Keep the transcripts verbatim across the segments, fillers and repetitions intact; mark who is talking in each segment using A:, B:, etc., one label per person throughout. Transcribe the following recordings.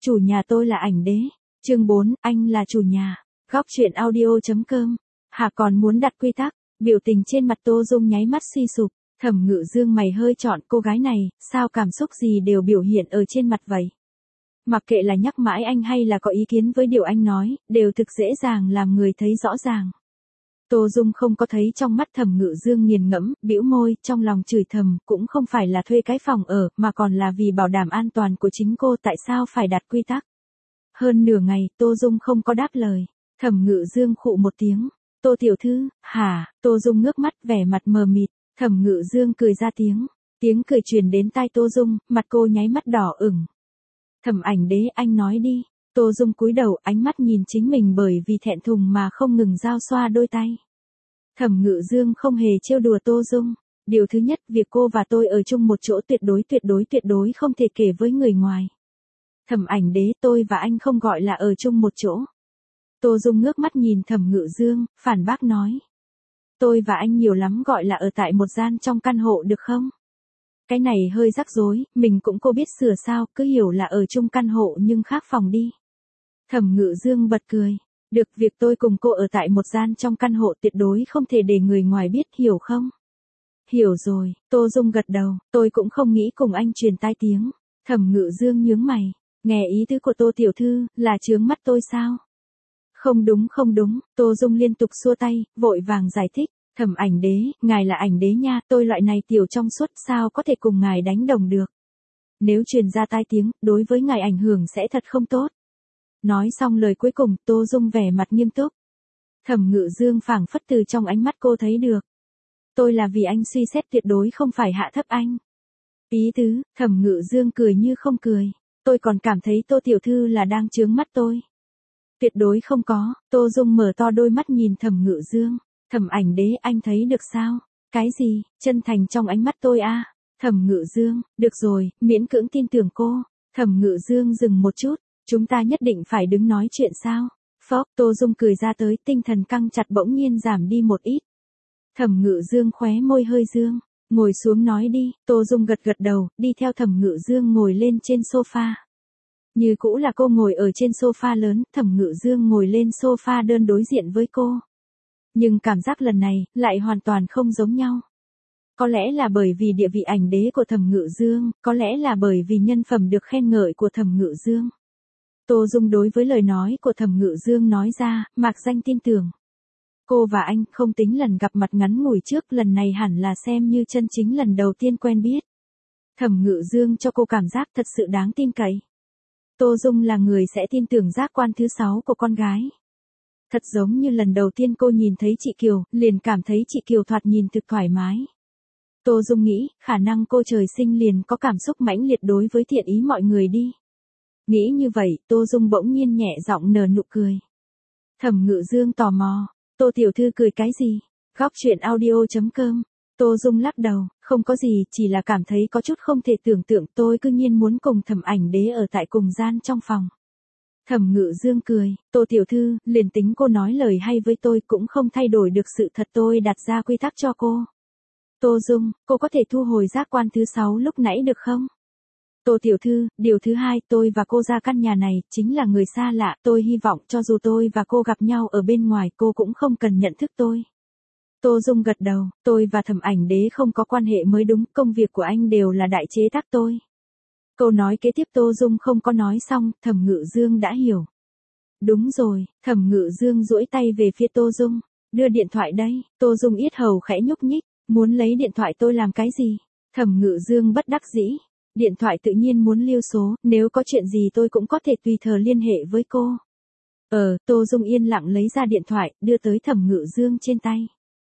A: Chủ nhà tôi là ảnh đế. Chương bốn, anh là chủ nhà. Góc truyện audio.com. Hà còn muốn đặt quy tắc, biểu tình trên mặt Tô Dung nháy mắt suy sụp. Thẩm Ngự Dương mày hơi trọn, cô gái này, sao cảm xúc gì đều biểu hiện ở trên mặt vậy? Mặc kệ là nhắc mãi anh hay là có ý kiến với điều anh nói, đều thực dễ dàng làm người thấy rõ ràng. Tô Dung không có thấy trong mắt Thẩm Ngự Dương nghiền ngẫm, bĩu môi, trong lòng chửi thầm, cũng không phải là thuê cái phòng ở, mà còn là vì bảo đảm an toàn của chính cô, tại sao phải đặt quy tắc. Hơn nửa ngày, Tô Dung không có đáp lời. Thẩm Ngự Dương khụ một tiếng. Tô tiểu thư, hả? Tô Dung ngước mắt, vẻ mặt mờ mịt. Thẩm Ngự Dương cười ra tiếng. Tiếng cười truyền đến tai Tô Dung, mặt cô nháy mắt đỏ ửng. Thẩm Ảnh Đế, anh nói đi. Tô Dung cúi đầu, ánh mắt nhìn chính mình bởi vì thẹn thùng mà không ngừng giao xoa đôi tay. Thẩm Ngự Dương không hề trêu đùa Tô Dung. Điều thứ nhất, việc cô và tôi ở chung một chỗ tuyệt đối tuyệt đối tuyệt đối không thể kể với người ngoài. Thẩm Ảnh Đế, tôi và anh không gọi là ở chung một chỗ. Tô Dung ngước mắt nhìn Thẩm Ngự Dương, phản bác nói. Tôi và anh nhiều lắm gọi là ở tại một gian trong căn hộ được không? Cái này hơi rắc rối, mình cũng cô biết sửa sao, cứ hiểu là ở chung căn hộ nhưng khác phòng đi. Thẩm Ngự Dương bật cười. Được, việc tôi cùng cô ở tại một gian trong căn hộ tuyệt đối không thể để người ngoài biết, hiểu không? Hiểu rồi, Tô Dung gật đầu, tôi cũng không nghĩ cùng anh truyền tai tiếng. Thẩm Ngự Dương nhướng mày, nghe ý tứ của Tô tiểu thư, là chướng mắt tôi sao? Không đúng không đúng, Tô Dung liên tục xua tay, vội vàng giải thích. Thẩm Ảnh Đế, ngài là ảnh đế nha, tôi loại này tiểu trong suốt sao có thể cùng ngài đánh đồng được. Nếu truyền ra tai tiếng, đối với ngài ảnh hưởng sẽ thật không tốt. Nói xong lời cuối cùng, Tô Dung vẻ mặt nghiêm túc. Thẩm Ngự Dương phảng phất từ trong ánh mắt cô thấy được. Tôi là vì anh suy xét tuyệt đối không phải hạ thấp anh. Ý tứ, Thẩm Ngự Dương cười như không cười. Tôi còn cảm thấy Tô tiểu thư là đang chướng mắt tôi. Tuyệt đối không có, Tô Dung mở to đôi mắt nhìn Thẩm Ngự Dương. Thẩm Ảnh Đế, anh thấy được sao? Cái gì? Chân thành trong ánh mắt tôi à? Thẩm Ngự Dương, được rồi, miễn cưỡng tin tưởng cô. Thẩm Ngự Dương dừng một chút, chúng ta nhất định phải đứng nói chuyện sao? Phốc, Tô Dung cười ra tới, tinh thần căng chặt bỗng nhiên giảm đi một ít. Thẩm Ngự Dương khóe môi hơi dương, ngồi xuống nói đi. Tô Dung gật gật đầu, đi theo Thẩm Ngự Dương ngồi lên trên sofa. Như cũ là cô ngồi ở trên sofa lớn, Thẩm Ngự Dương ngồi lên sofa đơn đối diện với cô. Nhưng cảm giác lần này, lại hoàn toàn không giống nhau. Có lẽ là bởi vì địa vị ảnh đế của Thẩm Ngự Dương, có lẽ là bởi vì nhân phẩm được khen ngợi của Thẩm Ngự Dương. Tô Dung đối với lời nói của Thẩm Ngự Dương nói ra, mạc danh tin tưởng. Cô và anh không tính lần gặp mặt ngắn ngủi trước, lần này hẳn là xem như chân chính lần đầu tiên quen biết. Thẩm Ngự Dương cho cô cảm giác thật sự đáng tin cậy. Tô Dung là người sẽ tin tưởng giác quan thứ sáu của con gái. Thật giống như lần đầu tiên cô nhìn thấy chị Kiều, liền cảm thấy chị Kiều thoạt nhìn thực thoải mái. Tô Dung nghĩ, khả năng cô trời sinh liền có cảm xúc mãnh liệt đối với thiện ý mọi người đi. Nghĩ như vậy, Tô Dung bỗng nhiên nhẹ giọng nở nụ cười. Thẩm Ngự Dương tò mò, Tô tiểu thư cười cái gì? Góc truyện audio.com. Tô Dung lắc đầu, không có gì, chỉ là cảm thấy có chút không thể tưởng tượng, tôi cư nhiên muốn cùng Thẩm Ảnh Đế ở tại cùng gian trong phòng. Thẩm Ngự Dương cười, Tô tiểu thư, liền tính cô nói lời hay với tôi cũng không thay đổi được sự thật tôi đặt ra quy tắc cho cô. Tô Dung, cô có thể thu hồi giác quan thứ sáu lúc nãy được không? Tô tiểu thư, điều thứ hai, tôi và cô ra căn nhà này, chính là người xa lạ, tôi hy vọng cho dù tôi và cô gặp nhau ở bên ngoài, cô cũng không cần nhận thức tôi. Tô Dung gật đầu, tôi và Thẩm Ảnh Đế không có quan hệ mới đúng, công việc của anh đều là đại chế tác tôi. Câu nói kế tiếp Tô Dung không có nói xong, Thẩm Ngự Dương đã hiểu. Đúng rồi, Thẩm Ngự Dương duỗi tay về phía Tô Dung, đưa điện thoại đây. Tô Dung yết hầu khẽ nhúc nhích, muốn lấy điện thoại tôi làm cái gì? Thẩm Ngự Dương bất đắc dĩ, điện thoại tự nhiên muốn lưu số, nếu có chuyện gì tôi cũng có thể tùy thời liên hệ với cô. Ờ, Tô Dung yên lặng lấy ra điện thoại, đưa tới Thẩm Ngự Dương trên tay.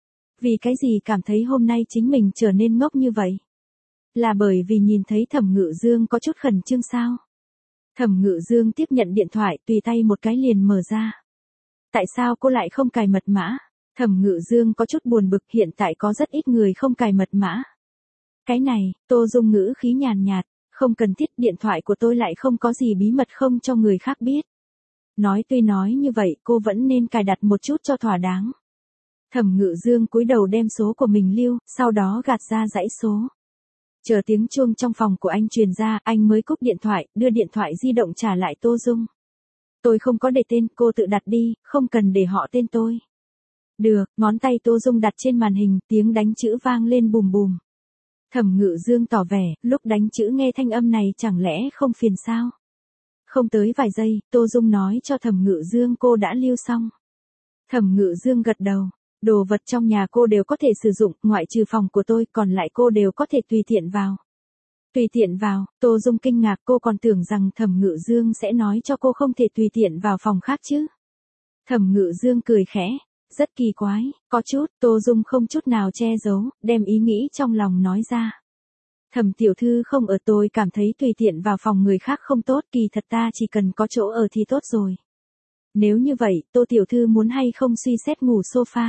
A: Vì cái gì cảm thấy hôm nay chính mình trở nên ngốc như vậy? Là bởi vì nhìn thấy Thẩm Ngự Dương có chút khẩn trương sao? Thẩm Ngự Dương tiếp nhận điện thoại, tùy tay một cái liền mở ra. Tại sao cô lại không cài mật mã? Thẩm Ngự Dương có chút buồn bực, hiện tại có rất ít người không cài mật mã. Cái này, Tô Dung ngữ khí nhàn nhạt, không cần thiết, điện thoại của tôi lại không có gì bí mật không cho người khác biết. Nói tuy nói như vậy, cô vẫn nên cài đặt một chút cho thỏa đáng. Thẩm Ngự Dương cúi đầu đem số của mình lưu, sau đó gạt ra dãy số. Chờ tiếng chuông trong phòng của anh truyền ra, anh mới cúp điện thoại, đưa điện thoại di động trả lại Tô Dung. Tôi không có để tên, cô tự đặt đi, không cần để họ tên tôi. Được, ngón tay Tô Dung đặt trên màn hình, tiếng đánh chữ vang lên bùm bùm. Thẩm Ngự Dương tỏ vẻ, lúc đánh chữ nghe thanh âm này chẳng lẽ không phiền sao? Không tới vài giây, Tô Dung nói cho Thẩm Ngự Dương cô đã lưu xong. Thẩm Ngự Dương gật đầu, đồ vật trong nhà cô đều có thể sử dụng, ngoại trừ phòng của tôi, còn lại cô đều có thể tùy tiện vào. Tùy tiện vào, Tô Dung kinh ngạc, cô còn tưởng rằng Thẩm Ngự Dương sẽ nói cho cô không thể tùy tiện vào phòng khác chứ. Thẩm Ngự Dương cười khẽ, rất kỳ quái, có chút, Tô Dung không chút nào che giấu, đem ý nghĩ trong lòng nói ra. Thẩm tiểu thư không ở, tôi cảm thấy tùy tiện vào phòng người khác không tốt, kỳ thật ta chỉ cần có chỗ ở thì tốt rồi. Nếu như vậy, Tô tiểu thư muốn hay không suy xét ngủ sofa?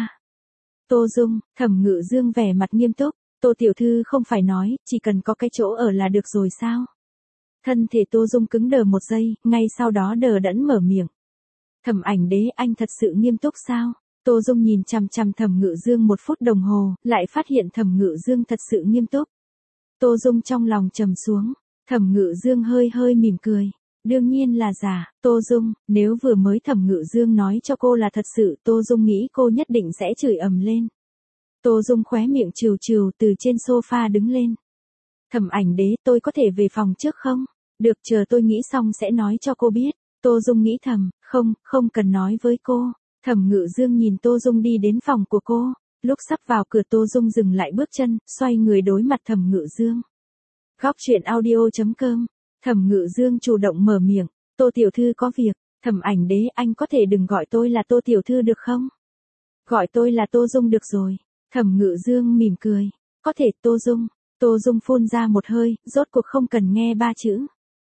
A: Tô Dung, Thẩm Ngự Dương vẻ mặt nghiêm túc, Tô tiểu thư không phải nói, chỉ cần có cái chỗ ở là được rồi sao? Thân thể Tô Dung cứng đờ một giây, ngay sau đó đờ đẫn mở miệng. Thẩm Ảnh Đế, anh thật sự nghiêm túc sao? Tô Dung nhìn chằm chằm Thẩm Ngự Dương một phút đồng hồ, lại phát hiện Thẩm Ngự Dương thật sự nghiêm túc. Tô Dung trong lòng trầm xuống, Thẩm Ngự Dương hơi hơi mỉm cười. Đương nhiên là giả, Tô Dung, nếu vừa mới Thẩm Ngự Dương nói cho cô là thật sự, Tô Dung nghĩ cô nhất định sẽ chửi ầm lên. Tô Dung khóe miệng trừ trừ từ trên sofa đứng lên. Thẩm Ảnh Đế, tôi có thể về phòng trước không? Được, chờ tôi nghĩ xong sẽ nói cho cô biết. Tô Dung nghĩ thầm, không, không cần nói với cô. Thẩm Ngự Dương nhìn Tô Dung đi đến phòng của cô. Lúc sắp vào cửa Tô Dung dừng lại bước chân, xoay người đối mặt Thẩm Ngự Dương. Góc truyện audio chấm com. Thẩm Ngự Dương chủ động mở miệng, Tô tiểu thư có việc. Thẩm Ảnh Đế, anh có thể đừng gọi tôi là Tô tiểu thư được không? Gọi tôi là Tô Dung được rồi. Thẩm Ngự Dương mỉm cười, có thể Tô Dung. Tô Dung phun ra một hơi, rốt cuộc không cần nghe ba chữ.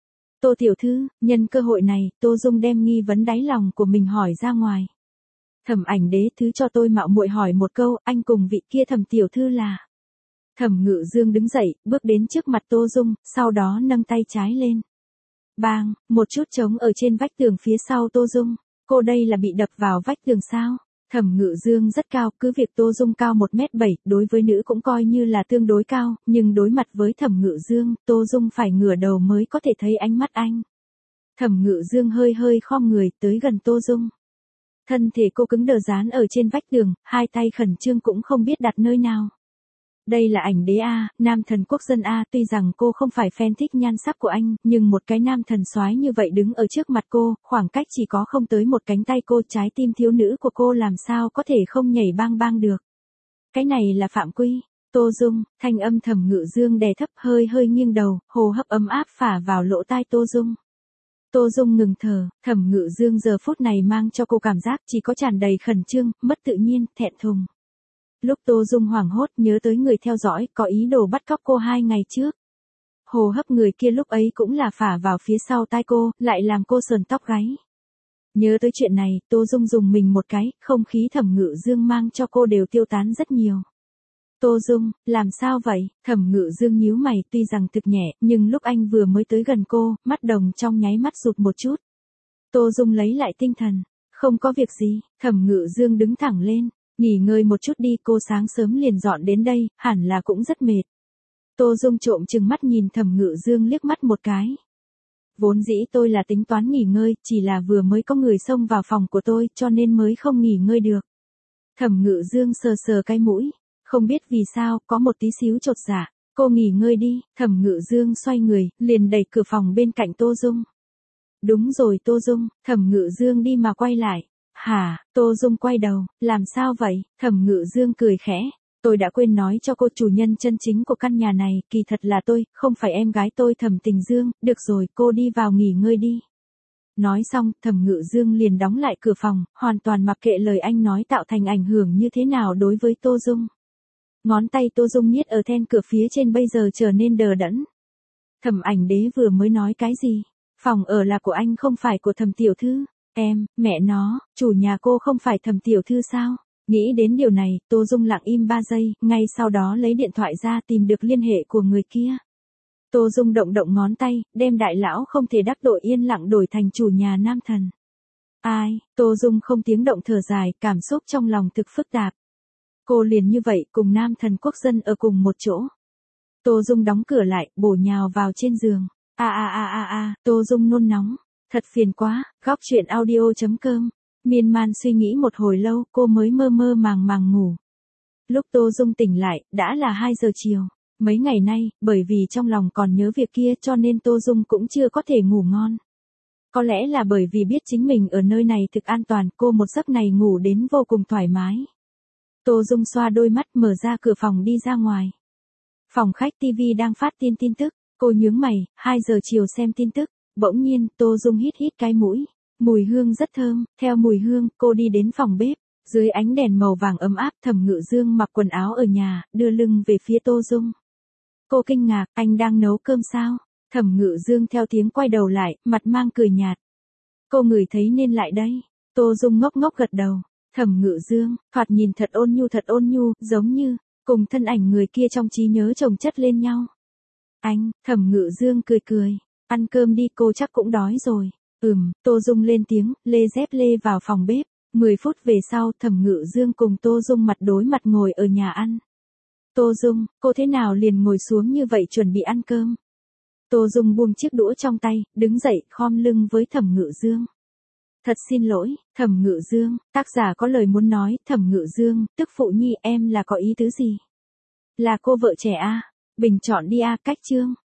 A: Tô tiểu thư, nhân cơ hội này, Tô Dung đem nghi vấn đáy lòng của mình hỏi ra ngoài. Thẩm Ảnh Đế, thứ cho tôi mạo muội hỏi một câu, anh cùng vị kia Thẩm tiểu thư là? Thẩm Ngự Dương đứng dậy, bước đến trước mặt Tô Dung, sau đó nâng tay trái lên. Bang, một chút trống ở trên vách tường phía sau Tô Dung. Cô đây là bị đập vào vách tường sao? Thẩm Ngự Dương rất cao, cứ việc Tô Dung cao một mét bảy, đối với nữ cũng coi như là tương đối cao, nhưng đối mặt với Thẩm Ngự Dương, Tô Dung phải ngửa đầu mới có thể thấy ánh mắt anh. Thẩm Ngự Dương hơi hơi khom người, tới gần Tô Dung. Thân thể cô cứng đờ dán ở trên vách tường, hai tay khẩn trương cũng không biết đặt nơi nào. Đây là Ảnh Đế A, nam thần quốc dân A, tuy rằng cô không phải fan thích nhan sắc của anh, nhưng một cái nam thần soái như vậy đứng ở trước mặt cô, khoảng cách chỉ có không tới một cánh tay cô, trái tim thiếu nữ của cô làm sao có thể không nhảy bang bang được. Cái này là phạm quy. Tô Dung, thanh âm Thẩm Ngự Dương đè thấp, hơi hơi nghiêng đầu, hô hấp ấm áp phả vào lỗ tai Tô Dung. Tô Dung ngừng thở, Thẩm Ngự Dương giờ phút này mang cho cô cảm giác chỉ có tràn đầy khẩn trương, mất tự nhiên, thẹn thùng. Lúc Tô Dung hoảng hốt nhớ tới người theo dõi, có ý đồ bắt cóc cô hai ngày trước. Hồ hấp người kia lúc ấy cũng là phả vào phía sau tai cô, lại làm cô sờn tóc gáy. Nhớ tới chuyện này, Tô Dung dùng mình một cái, không khí Thẩm Ngự Dương mang cho cô đều tiêu tán rất nhiều. Tô Dung, làm sao vậy? Thẩm Ngự Dương nhíu mày, tuy rằng thực nhẹ, nhưng lúc anh vừa mới tới gần cô, mắt đồng trong nháy mắt rụt một chút. Tô Dung lấy lại tinh thần. Không có việc gì, Thẩm Ngự Dương đứng thẳng lên. Nghỉ ngơi một chút đi, cô sáng sớm liền dọn đến đây, hẳn là cũng rất mệt. Tô Dung trộm chừng mắt nhìn Thẩm Ngự Dương liếc mắt một cái. Vốn dĩ tôi là tính toán nghỉ ngơi, chỉ là vừa mới có người xông vào phòng của tôi, cho nên mới không nghỉ ngơi được. Thẩm Ngự Dương sờ sờ cái mũi, không biết vì sao, có một tí xíu chột dạ. Cô nghỉ ngơi đi. Thẩm Ngự Dương xoay người, liền đẩy cửa phòng bên cạnh Tô Dung. Đúng rồi Tô Dung. Thẩm Ngự Dương đi mà quay lại. Hả? Tô Dung quay đầu, làm sao vậy? Thẩm Ngự Dương cười khẽ. Tôi đã quên nói cho cô, chủ nhân chân chính của căn nhà này, kỳ thật là tôi, không phải em gái tôi Thẩm Tình Dương. Được rồi, cô đi vào nghỉ ngơi đi. Nói xong, Thẩm Ngự Dương liền đóng lại cửa phòng, hoàn toàn mặc kệ lời anh nói tạo thành ảnh hưởng như thế nào đối với Tô Dung. Ngón tay Tô Dung niết ở then cửa phía trên bây giờ trở nên đờ đẫn. Thẩm Ảnh Đế vừa mới nói cái gì? Phòng ở là của anh không phải của Thẩm tiểu thư. Em, mẹ nó, chủ nhà cô không phải Thẩm tiểu thư sao? Nghĩ đến điều này, Tô Dung lặng im ba giây, ngay sau đó lấy điện thoại ra tìm được liên hệ của người kia. Tô Dung động động ngón tay, đem đại lão không thể đắc tội yên lặng đổi thành chủ nhà nam thần. Ai? Tô Dung không tiếng động thở dài, cảm xúc trong lòng thực phức tạp. Cô liền như vậy cùng nam thần quốc dân ở cùng một chỗ. Tô Dung đóng cửa lại, bổ nhào vào trên giường. A a a a a, Tô Dung nôn nóng. Thật phiền quá, góc truyện audio.com. Miên man suy nghĩ một hồi lâu, cô mới mơ mơ màng màng ngủ. Lúc Tô Dung tỉnh lại, đã là hai giờ chiều. Mấy ngày nay, bởi vì trong lòng còn nhớ việc kia cho nên Tô Dung cũng chưa có thể ngủ ngon. Có lẽ là bởi vì biết chính mình ở nơi này thực an toàn, cô một giấc này ngủ đến vô cùng thoải mái. Tô Dung xoa đôi mắt mở ra cửa phòng đi ra ngoài. Phòng khách ti vi đang phát tin tin tức, cô nhướng mày, hai giờ chiều xem tin tức, bỗng nhiên Tô Dung hít hít cái mũi, mùi hương rất thơm, theo mùi hương cô đi đến phòng bếp, dưới ánh đèn màu vàng ấm áp Thẩm Ngự Dương mặc quần áo ở nhà, đưa lưng về phía Tô Dung. Cô kinh ngạc, anh đang nấu cơm sao? Thẩm Ngự Dương theo tiếng quay đầu lại, mặt mang cười nhạt. Cô ngửi thấy nên lại đây. Tô Dung ngốc ngốc gật đầu. Thẩm Ngự Dương, thoạt nhìn thật ôn nhu thật ôn nhu, giống như, cùng thân ảnh người kia trong trí nhớ chồng chất lên nhau. Anh, Thẩm Ngự Dương cười cười, ăn cơm đi cô chắc cũng đói rồi. Ừm, Tô Dung lên tiếng, lê dép lê vào phòng bếp. mười phút về sau Thẩm Ngự Dương cùng Tô Dung mặt đối mặt ngồi ở nhà ăn. Tô Dung, cô thế nào liền ngồi xuống như vậy chuẩn bị ăn cơm? Tô Dung buông chiếc đũa trong tay, đứng dậy, khom lưng với Thẩm Ngự Dương. Thật xin lỗi, Thẩm Ngự Dương, tác giả có lời muốn nói, Thẩm Ngự Dương, tức phụ nhi em là có ý tứ gì? Là cô vợ trẻ a? Bình chọn đi a, cách chương.